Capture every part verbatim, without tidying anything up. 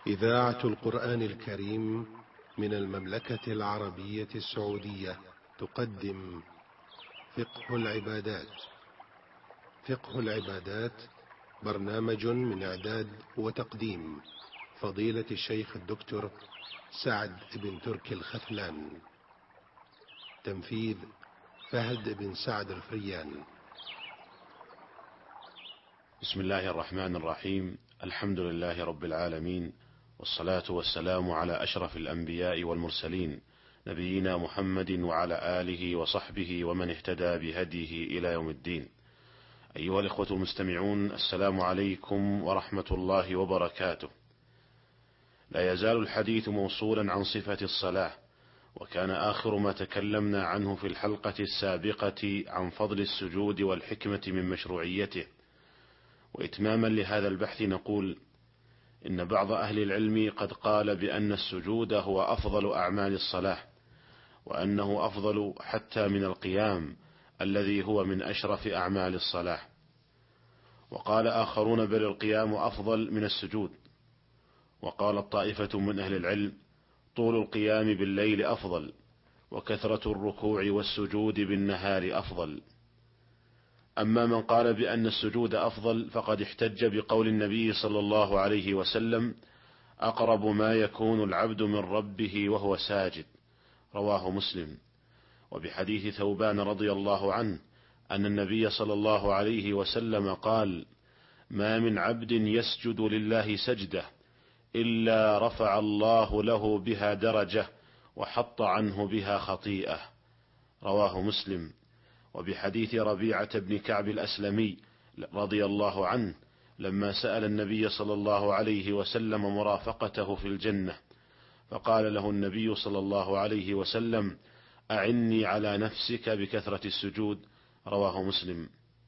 إذاعة القرآن الكريم من المملكة العربية السعودية تقدم فقه العبادات. فقه العبادات برنامج من إعداد وتقديم فضيلة الشيخ الدكتور سعد بن تركي الخثلان. تنفيذ فهد بن سعد الفريان. بسم الله الرحمن الرحيم. الحمد لله رب العالمين، والصلاة والسلام على أشرف الأنبياء والمرسلين، نبينا محمد وعلى آله وصحبه ومن اهتدى بهديه إلى يوم الدين. أيها الإخوة المستمعون، السلام عليكم ورحمة الله وبركاته. لا يزال الحديث موصولا عن صفة الصلاة، وكان آخر ما تكلمنا عنه في الحلقة السابقة عن فضل السجود والحكمة من مشروعيته. وإتماما لهذا البحث نقول إن بعض أهل العلم قد قال بأن السجود هو أفضل أعمال الصلاة، وأنه أفضل حتى من القيام الذي هو من أشرف أعمال الصلاة. وقال آخرون بل القيام أفضل من السجود. وقال طائفة من أهل العلم طول القيام بالليل أفضل، وكثرة الركوع والسجود بالنهار أفضل. أما من قال بأن السجود أفضل فقد احتج بقول النبي صلى الله عليه وسلم: أقرب ما يكون العبد من ربه وهو ساجد، رواه مسلم. وبحديث ثوبان رضي الله عنه أن النبي صلى الله عليه وسلم قال: ما من عبد يسجد لله سجدة إلا رفع الله له بها درجة وحط عنه بها خطيئة، رواه مسلم. وبحديث ربيعة بن كعب الأسلمي رضي الله عنه لما سأل النبي صلى الله عليه وسلم مرافقته في الجنة، فقال له النبي صلى الله عليه وسلم: أعني على نفسك بكثرة السجود، رواه مسلم.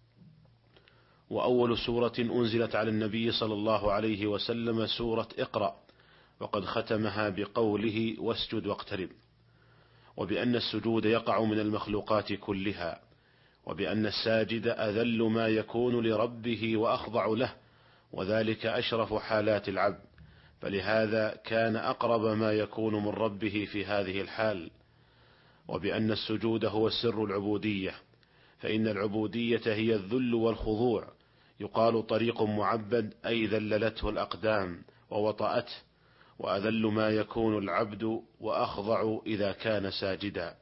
وأول سورة أنزلت على النبي صلى الله عليه وسلم سورة اقرأ، وقد ختمها بقوله: واسجد واقترب. وبأن السجود يقع من المخلوقات كلها، وبأن الساجد أذل ما يكون لربه وأخضع له، وذلك أشرف حالات العبد، فلهذا كان أقرب ما يكون من ربه في هذه الحال. وبأن السجود هو سر العبودية، فإن العبودية هي الذل والخضوع. يقال طريق معبد أي ذللته الأقدام ووطأته، وأذل ما يكون العبد وأخضع إذا كان ساجدا.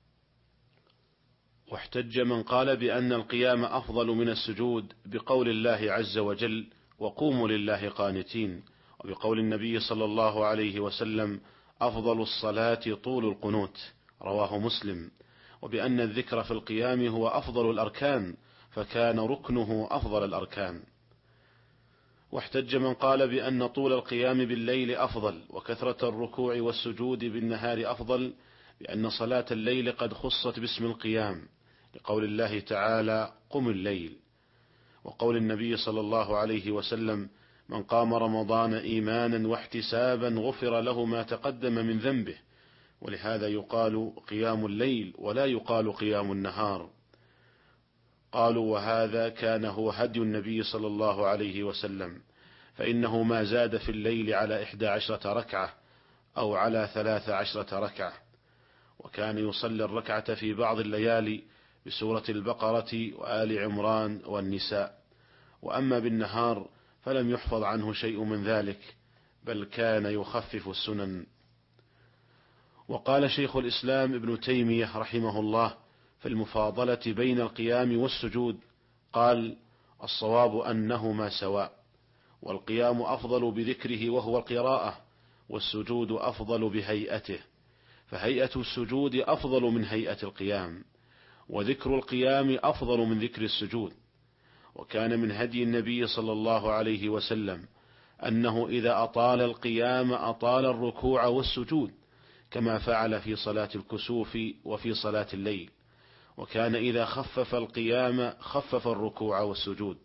واحتج من قال بأن القيام أفضل من السجود بقول الله عز وجل: وقوموا لله قانتين، وبقول النبي صلى الله عليه وسلم: أفضل الصلاة طول القنوت، رواه مسلم. وبأن الذكر في القيام هو أفضل الأركان، فكان ركنه أفضل الأركان. واحتج من قال بأن طول القيام بالليل أفضل، وكثرة الركوع والسجود بالنهار أفضل، بأن صلاة الليل قد خصت باسم القيام، لقول الله تعالى: قم الليل. وقول النبي صلى الله عليه وسلم: من قام رمضان إيمانا واحتسابا غفر له ما تقدم من ذنبه. ولهذا يقال قيام الليل ولا يقال قيام النهار. قالوا: وهذا كان هو هدي النبي صلى الله عليه وسلم، فإنه ما زاد في الليل على إحدى عشرة ركعة أو على ثلاث عشرة ركعة، وكان يصلي الركعة في بعض الليالي بسورة البقرة وآل عمران والنساء. وأما بالنهار فلم يحفظ عنه شيء من ذلك، بل كان يخفف السنن. وقال شيخ الإسلام ابن تيمية رحمه الله في المفاضلة بين القيام والسجود، قال: الصواب أنهما سواء، والقيام أفضل بذكره وهو القراءة، والسجود أفضل بهيئته، فهيئة السجود أفضل من هيئة القيام، وذكر القيام أفضل من ذكر السجود. وكان من هدي النبي صلى الله عليه وسلم أنه إذا أطال القيام أطال الركوع والسجود، كما فعل في صلاة الكسوف وفي صلاة الليل. وكان إذا خفف القيام خفف الركوع والسجود.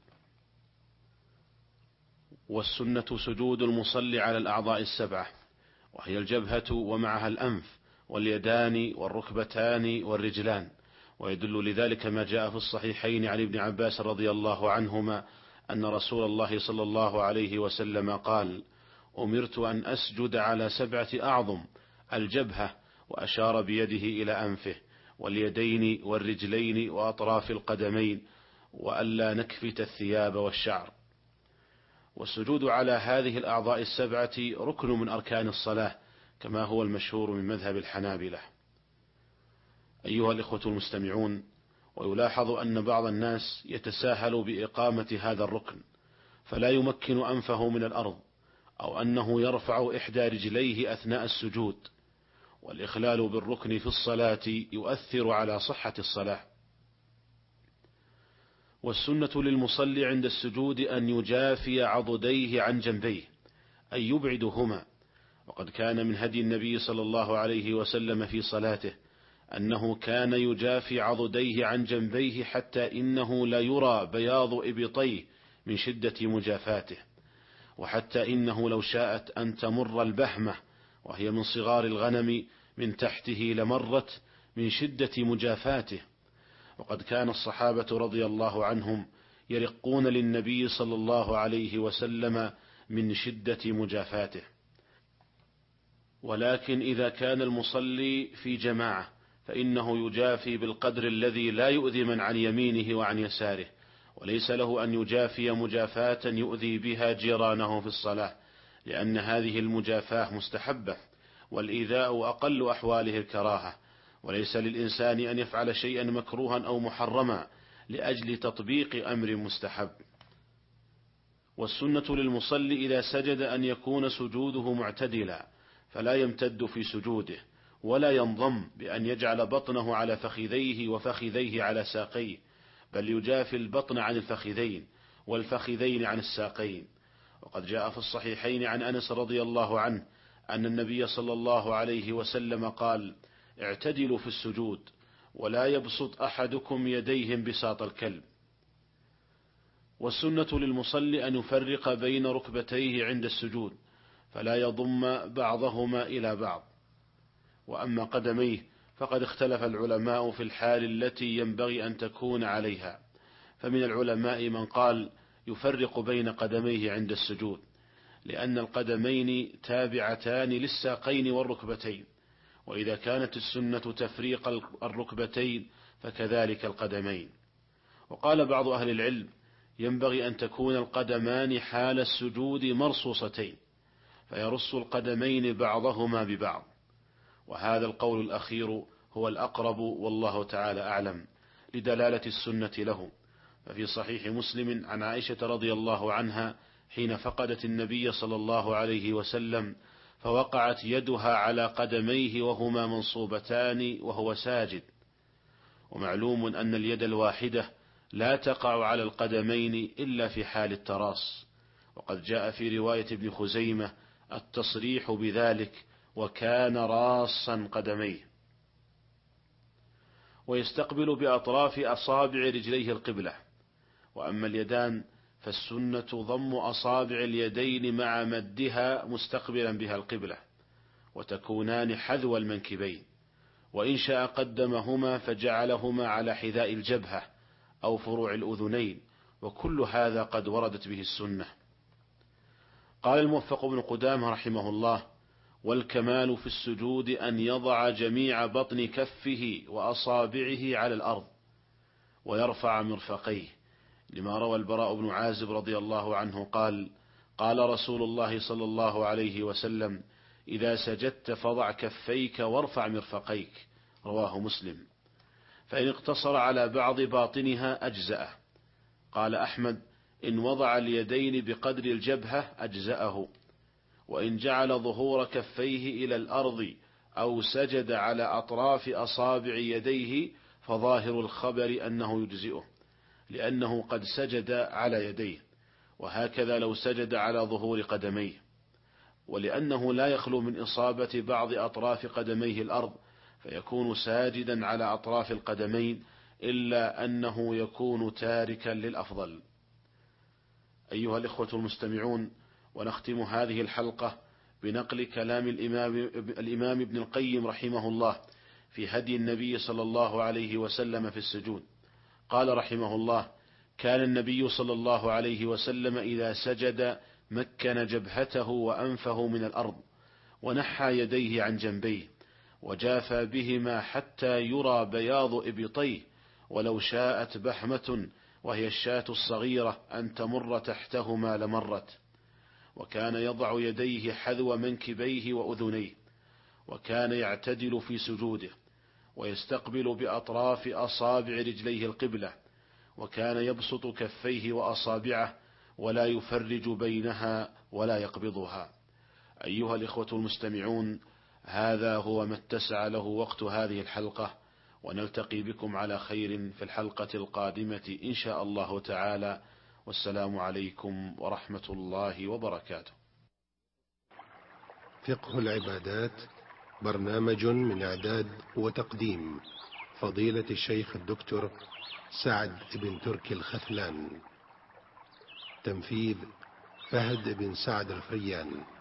والسنة سجود المصلي على الأعضاء السبعة، وهي الجبهة ومعها الأنف واليدان والركبتان والرجلان. ويدل لذلك ما جاء في الصحيحين عن ابن عباس رضي الله عنهما أن رسول الله صلى الله عليه وسلم قال: أمرت أن أسجد على سبعة أعظم: الجبهة، وأشار بيده إلى أنفه، واليدين والرجلين وأطراف القدمين، وألا نكفت الثياب والشعر. والسجود على هذه الأعضاء السبعة ركن من أركان الصلاة، كما هو المشهور من مذهب الحنابلة. أيها الإخوة المستمعون، ويلاحظ أن بعض الناس يتساهل بإقامة هذا الركن، فلا يمكن أنفه من الأرض، أو أنه يرفع إحدى رجليه أثناء السجود، والإخلال بالركن في الصلاة يؤثر على صحة الصلاة. والسنة للمصلي عند السجود أن يجافي عضديه عن جنبيه، أي يبعدهما. وقد كان من هدي النبي صلى الله عليه وسلم في صلاته أنه كان يجافي عضديه عن جنبيه حتى إنه لا يرى بياض إبطيه من شدة مجافاته، وحتى إنه لو شاءت أن تمر البهمة وهي من صغار الغنم من تحته لمرت من شدة مجافاته. وقد كان الصحابة رضي الله عنهم يرقون للنبي صلى الله عليه وسلم من شدة مجافاته. ولكن إذا كان المصلي في جماعة فإنه يجافي بالقدر الذي لا يؤذي من عن يمينه وعن يساره، وليس له أن يجافي مجافاة يؤذي بها جيرانه في الصلاة، لأن هذه المجافاة مستحبة، والإيذاء أقل أحواله الكراهة، وليس للإنسان أن يفعل شيئا مكروها أو محرما لأجل تطبيق أمر مستحب. والسنة للمصلي إذا سجد أن يكون سجوده معتدلا، فلا يمتد في سجوده، ولا ينضم بأن يجعل بطنه على فخذيه وفخذيه على ساقيه، بل يجافي البطن عن الفخذين والفخذين عن الساقين. وقد جاء في الصحيحين عن أنس رضي الله عنه أن النبي صلى الله عليه وسلم قال: اعتدلوا في السجود، ولا يبسط أحدكم يديه بساط الكلب. والسنة للمصلي أن يفرق بين ركبتيه عند السجود، فلا يضم بعضهما إلى بعض. وأما قدميه فقد اختلف العلماء في الحال التي ينبغي أن تكون عليها، فمن العلماء من قال يفرق بين قدميه عند السجود، لأن القدمين تابعتان للساقين والركبتين، وإذا كانت السنة تفريق الركبتين فكذلك القدمين. وقال بعض أهل العلم ينبغي أن تكون القدمان حال السجود مرصوصتين، فيرص القدمين بعضهما ببعض، وهذا القول الأخير هو الأقرب والله تعالى أعلم لدلالة السنة له. ففي صحيح مسلم عن عائشة رضي الله عنها حين فقدت النبي صلى الله عليه وسلم فوقعت يدها على قدميه وهما منصوبتان وهو ساجد. ومعلوم أن اليد الواحدة لا تقع على القدمين إلا في حال التراص، وقد جاء في رواية ابن خزيمة التصريح بذلك: وكان راصا قدميه. ويستقبل بأطراف أصابع رجليه القبلة. وأما اليدان فالسنة ضم أصابع اليدين مع مدها مستقبلا بها القبلة، وتكونان حذو المنكبين، وإن شاء قدمهما فجعلهما على حذاء الجبهة أو فروع الأذنين، وكل هذا قد وردت به السنة. قال الموفق بن قدامة رحمه الله: والكمال في السجود أن يضع جميع بطن كفه وأصابعه على الأرض ويرفع مرفقيه، لما روى البراء بن عازب رضي الله عنه قال: قال رسول الله صلى الله عليه وسلم: إذا سجدت فضع كفيك وارفع مرفقيك، رواه مسلم. فإن اقتصر على بعض باطنها أجزأه. قال أحمد: إن وضع اليدين بقدر الجبهة أجزأه، وإن جعل ظهور كفيه إلى الأرض أو سجد على أطراف أصابع يديه فظاهر الخبر أنه يجزئه، لأنه قد سجد على يديه، وهكذا لو سجد على ظهور قدميه، ولأنه لا يخلو من إصابة بعض أطراف قدميه الأرض فيكون ساجدا على أطراف القدمين، إلا أنه يكون تاركا للأفضل. أيها الإخوة المستمعون، ونختم هذه الحلقة بنقل كلام الإمام, الإمام ابن القيم رحمه الله في هدي النبي صلى الله عليه وسلم في السجود. قال رحمه الله: كان النبي صلى الله عليه وسلم إذا سجد مكن جبهته وأنفه من الأرض، ونحى يديه عن جنبيه، وجافى بهما حتى يرى بياض إبطيه، ولو شاءت بحمة وهي الشاة الصغيرة أن تمر تحتهما لمرت. وكان يضع يديه حذو منكبيه وأذنيه، وكان يعتدل في سجوده، ويستقبل بأطراف أصابع رجليه القبلة، وكان يبسط كفيه وأصابعه ولا يفرج بينها ولا يقبضها. أيها الإخوة المستمعون، هذا هو ما اتسع له وقت هذه الحلقة، ونلتقي بكم على خير في الحلقة القادمة إن شاء الله تعالى، والسلام عليكم ورحمة الله وبركاته. فقه العبادات برنامج من إعداد وتقديم فضيلة الشيخ الدكتور سعد بن تركي الخثلان. تنفيذ فهد بن سعد الفريان.